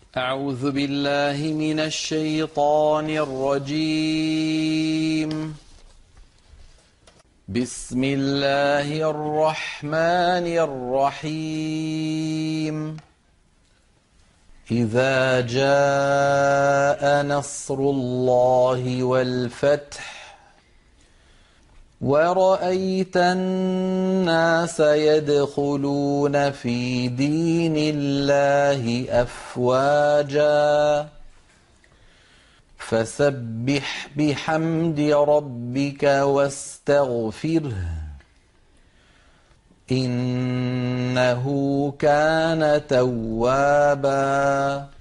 أعوذ بالله من الشيطان الرجيم. بسم الله الرحمن الرحيم. إذا جاء نصر الله والفتح ورأيت الناس يدخلون في دين الله أفواجا فسبح بحمد ربك واستغفره إنه كان توابا